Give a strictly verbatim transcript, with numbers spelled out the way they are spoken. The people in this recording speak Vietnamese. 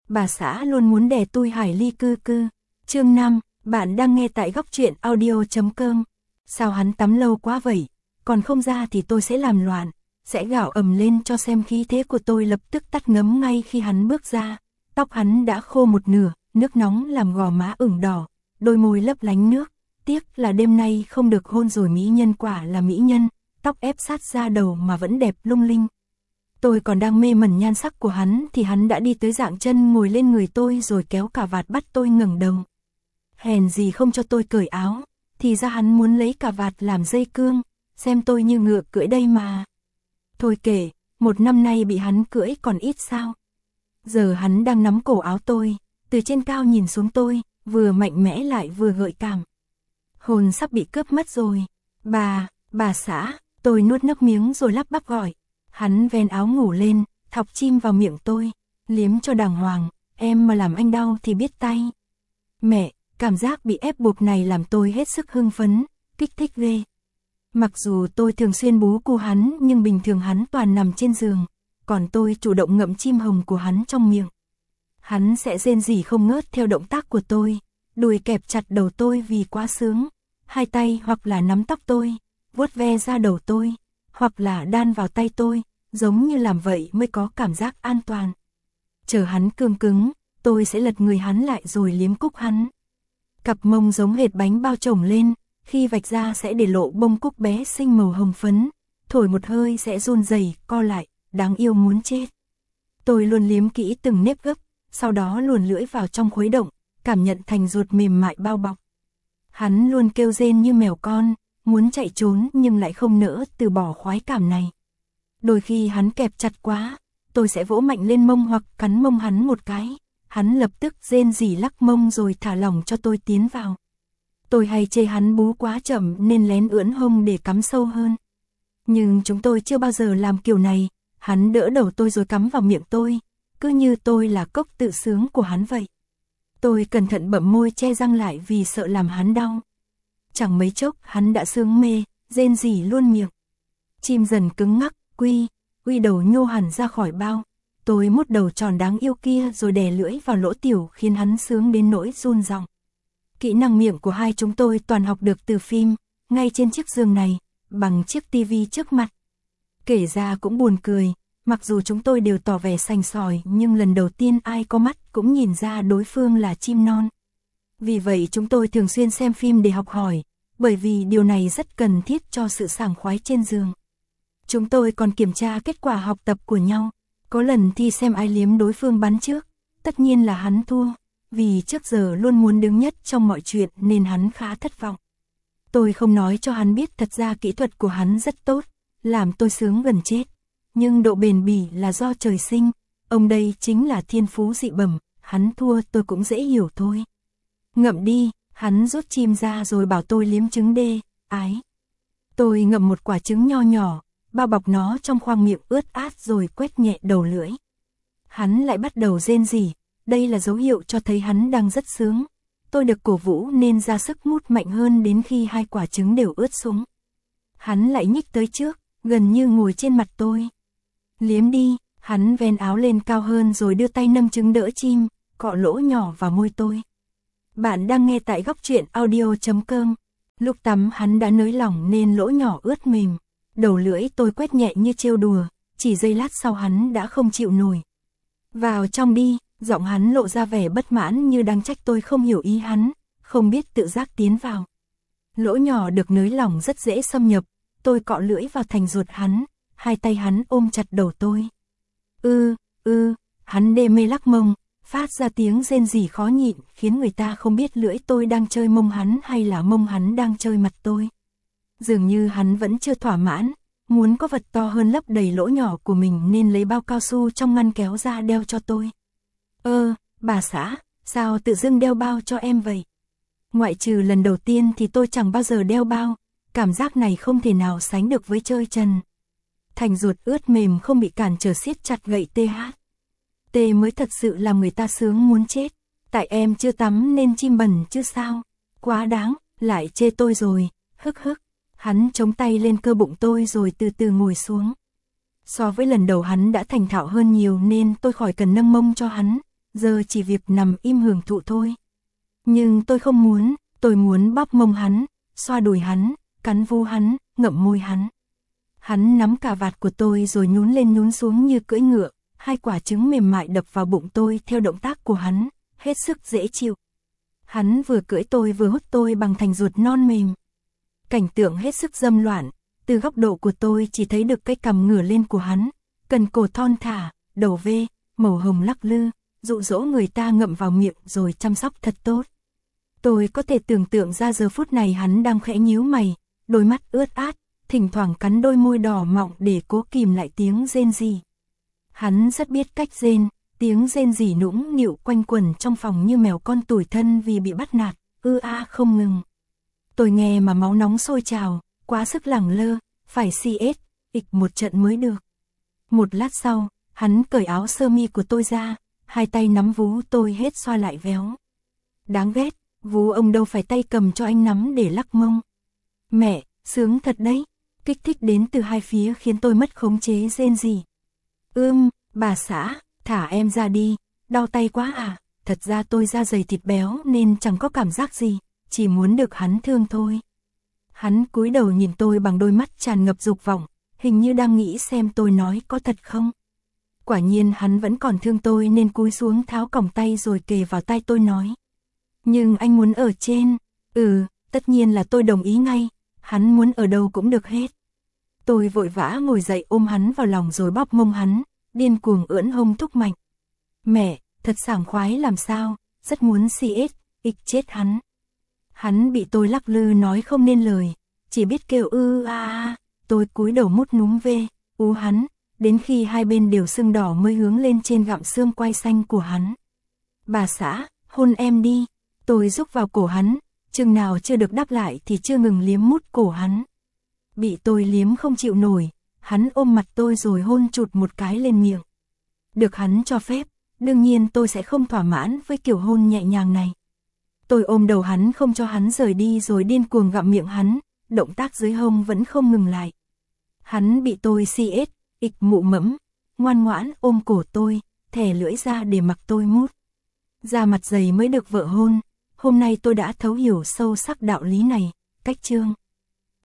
bà xã luôn muốn đè tôi hải ly cư cư. Chương năm, bạn đang nghe tại góc truyện audio chấm com. Sao hắn tắm lâu quá vậy? Còn không ra thì tôi sẽ làm loạn, sẽ gào ầm lên cho xem. Khí thế của tôi lập tức tắt ngấm ngay khi hắn bước ra. Tóc hắn đã khô một nửa, nước nóng làm gò má ửng đỏ, đôi môi lấp lánh nước. Tiếc là đêm nay không được hôn rồi, mỹ nhân quả là mỹ nhân, tóc ép sát da đầu mà vẫn đẹp lung linh. Tôi còn đang mê mẩn nhan sắc của hắn thì hắn đã đi tới dạng chân ngồi lên người tôi rồi kéo cà vạt bắt tôi ngẩng đầu. Hèn gì không cho tôi cởi áo, thì ra hắn muốn lấy cà vạt làm dây cương, xem tôi như ngựa cưỡi đây mà. Thôi kể, một năm nay bị hắn cưỡi còn ít sao. Giờ hắn đang nắm cổ áo tôi, từ trên cao nhìn xuống tôi, vừa mạnh mẽ lại vừa gợi cảm. Hồn sắp bị cướp mất rồi. Bà, bà xã, tôi nuốt nước miếng rồi lắp bắp gọi. Hắn ven áo ngủ lên, thọc chim vào miệng tôi, liếm cho đàng hoàng, em mà làm anh đau thì biết tay. Mẹ, cảm giác bị ép buộc này làm tôi hết sức hưng phấn, kích thích ghê. Mặc dù tôi thường xuyên bú cu hắn nhưng bình thường hắn toàn nằm trên giường, còn tôi chủ động ngậm chim hồng của hắn trong miệng. Hắn sẽ rên rỉ không ngớt theo động tác của tôi, đùi kẹp chặt đầu tôi vì quá sướng, hai tay hoặc là nắm tóc tôi, vuốt ve ra đầu tôi, hoặc là đan vào tay tôi, giống như làm vậy mới có cảm giác an toàn. Chờ hắn cương cứng, tôi sẽ lật người hắn lại rồi liếm cúc hắn. Cặp mông giống hệt bánh bao chồng lên, khi vạch ra sẽ để lộ bông cúc bé xinh màu hồng phấn, thổi một hơi sẽ run rẩy, co lại, đáng yêu muốn chết. Tôi luôn liếm kỹ từng nếp gấp, sau đó luồn lưỡi vào trong khuấy động, cảm nhận thành ruột mềm mại bao bọc. Hắn luôn kêu rên như mèo con, muốn chạy trốn nhưng lại không nỡ từ bỏ khoái cảm này. Đôi khi hắn kẹp chặt quá, tôi sẽ vỗ mạnh lên mông hoặc cắn mông hắn một cái, hắn lập tức rên rỉ lắc mông rồi thả lỏng cho tôi tiến vào. Tôi hay chê hắn bú quá chậm nên lén ưỡn hông để cắm sâu hơn. Nhưng chúng tôi chưa bao giờ làm kiểu này, hắn đỡ đầu tôi rồi cắm vào miệng tôi, cứ như tôi là cốc tự sướng của hắn vậy. Tôi cẩn thận bậm môi che răng lại vì sợ làm hắn đau. Chẳng mấy chốc hắn đã sướng mê, rên rỉ luôn miệng. Chim dần cứng ngắc, quy, quy đầu nhô hẳn ra khỏi bao. Tôi mút đầu tròn đáng yêu kia rồi đè lưỡi vào lỗ tiểu khiến hắn sướng đến nỗi run giọng. Kỹ năng miệng của hai chúng tôi toàn học được từ phim, ngay trên chiếc giường này, bằng chiếc tivi trước mặt. Kể ra cũng buồn cười, mặc dù chúng tôi đều tỏ vẻ sành sỏi nhưng lần đầu tiên ai có mắt cũng nhìn ra đối phương là chim non. Vì vậy chúng tôi thường xuyên xem phim để học hỏi, bởi vì điều này rất cần thiết cho sự sảng khoái trên giường. Chúng tôi còn kiểm tra kết quả học tập của nhau, có lần thi xem ai liếm đối phương bắn trước, tất nhiên là hắn thua, vì trước giờ luôn muốn đứng nhất trong mọi chuyện nên hắn khá thất vọng. Tôi không nói cho hắn biết thật ra kỹ thuật của hắn rất tốt, làm tôi sướng gần chết, nhưng độ bền bỉ là do trời sinh, ông đây chính là thiên phú dị bẩm, hắn thua tôi cũng dễ hiểu thôi. Ngậm đi, hắn rút chim ra rồi bảo tôi liếm trứng đê, ái. Tôi ngậm một quả trứng nho nhỏ, bao bọc nó trong khoang miệng ướt át rồi quét nhẹ đầu lưỡi. Hắn lại bắt đầu rên rỉ, đây là dấu hiệu cho thấy hắn đang rất sướng. Tôi được cổ vũ nên ra sức mút mạnh hơn đến khi hai quả trứng đều ướt sũng. Hắn lại nhích tới trước, gần như ngồi trên mặt tôi. Liếm đi, hắn ven áo lên cao hơn rồi đưa tay nâng trứng đỡ chim, cọ lỗ nhỏ vào môi tôi. Bạn đang nghe tại góc truyện audio chấm com. Lúc tắm hắn đã nới lỏng nên lỗ nhỏ ướt mềm. Đầu lưỡi tôi quét nhẹ như trêu đùa, chỉ giây lát sau hắn đã không chịu nổi. Vào trong đi, giọng hắn lộ ra vẻ bất mãn như đang trách tôi không hiểu ý hắn, không biết tự giác tiến vào. Lỗ nhỏ được nới lỏng rất dễ xâm nhập, tôi cọ lưỡi vào thành ruột hắn, hai tay hắn ôm chặt đầu tôi. Ư, ư, hắn đê mê lắc mông, phát ra tiếng rên rỉ khó nhịn khiến người ta không biết lưỡi tôi đang chơi mông hắn hay là mông hắn đang chơi mặt tôi. Dường như hắn vẫn chưa thỏa mãn, muốn có vật to hơn lấp đầy lỗ nhỏ của mình nên lấy bao cao su trong ngăn kéo ra đeo cho tôi. Ơ, bà xã, sao tự dưng đeo bao cho em vậy? Ngoại trừ lần đầu tiên thì tôi chẳng bao giờ đeo bao, cảm giác này không thể nào sánh được với chơi trần. Thành ruột ướt mềm không bị cản trở siết chặt gậy tê hát. Tê mới thật sự làm người ta sướng muốn chết, tại em chưa tắm nên chim bẩn chứ sao? Quá đáng, lại chê tôi rồi, hức hức. Hắn chống tay lên cơ bụng tôi rồi từ từ ngồi xuống. So với lần đầu hắn đã thành thạo hơn nhiều nên tôi khỏi cần nâng mông cho hắn, giờ chỉ việc nằm im hưởng thụ thôi. Nhưng tôi không muốn, tôi muốn bóp mông hắn, xoa đùi hắn, cắn vu hắn, ngậm môi hắn. Hắn nắm cà vạt của tôi rồi nhún lên nhún xuống như cưỡi ngựa, hai quả trứng mềm mại đập vào bụng tôi theo động tác của hắn, hết sức dễ chịu. Hắn vừa cưỡi tôi vừa hút tôi bằng thành ruột non mềm. Cảnh tượng hết sức dâm loạn, từ góc độ của tôi chỉ thấy được cái cằm ngửa lên của hắn, cần cổ thon thả, đầu V, màu hồng lắc lư, dụ dỗ người ta ngậm vào miệng rồi chăm sóc thật tốt. Tôi có thể tưởng tượng ra giờ phút này hắn đang khẽ nhíu mày, đôi mắt ướt át, thỉnh thoảng cắn đôi môi đỏ mọng để cố kìm lại tiếng rên rỉ. Hắn rất biết cách rên, tiếng rên rỉ nũng nịu quanh quẩn trong phòng như mèo con tủi thân vì bị bắt nạt, ư a không ngừng. Tôi nghe mà máu nóng sôi trào, quá sức lẳng lơ, phải xê ét, ịch một trận mới được. Một lát sau, hắn cởi áo sơ mi của tôi ra, hai tay nắm vú tôi hết xoa lại véo. Đáng ghét, vú ông đâu phải tay cầm cho anh nắm để lắc mông. Mẹ, sướng thật đấy, kích thích đến từ hai phía khiến tôi mất khống chế rên rỉ. Ưm, bà xã, thả em ra đi, đau tay quá à, thật ra tôi da dày thịt béo nên chẳng có cảm giác gì, chỉ muốn được hắn thương thôi. Hắn cúi đầu nhìn tôi bằng đôi mắt tràn ngập dục vọng, hình như đang nghĩ xem tôi nói có thật không. Quả nhiên hắn vẫn còn thương tôi nên cúi xuống tháo còng tay rồi kề vào tai tôi nói. Nhưng anh muốn ở trên, ừ, tất nhiên là tôi đồng ý ngay, hắn muốn ở đâu cũng được hết. Tôi vội vã ngồi dậy ôm hắn vào lòng rồi bóp mông hắn, điên cuồng ưỡn hông thúc mạnh. Mẹ, thật sảng khoái làm sao, rất muốn xê ét, ịch chết hắn. Hắn bị tôi lắc lư nói không nên lời, chỉ biết kêu ư a a, tôi cúi đầu mút núm về, ú hắn, đến khi hai bên đều sưng đỏ mới hướng lên trên gặm xương quai xanh của hắn. Bà xã, hôn em đi, tôi rúc vào cổ hắn, chừng nào chưa được đáp lại thì chưa ngừng liếm mút cổ hắn. Bị tôi liếm không chịu nổi, hắn ôm mặt tôi rồi hôn chụt một cái lên miệng. Được hắn cho phép, đương nhiên tôi sẽ không thỏa mãn với kiểu hôn nhẹ nhàng này. Tôi ôm đầu hắn không cho hắn rời đi rồi điên cuồng gặm miệng hắn, động tác dưới hông vẫn không ngừng lại. Hắn bị tôi xê ét, ịch mụ mẫm, ngoan ngoãn ôm cổ tôi, thè lưỡi ra để mặc tôi mút. Da mặt dày mới được vợ hôn, hôm nay tôi đã thấu hiểu sâu sắc đạo lý này, cách chương.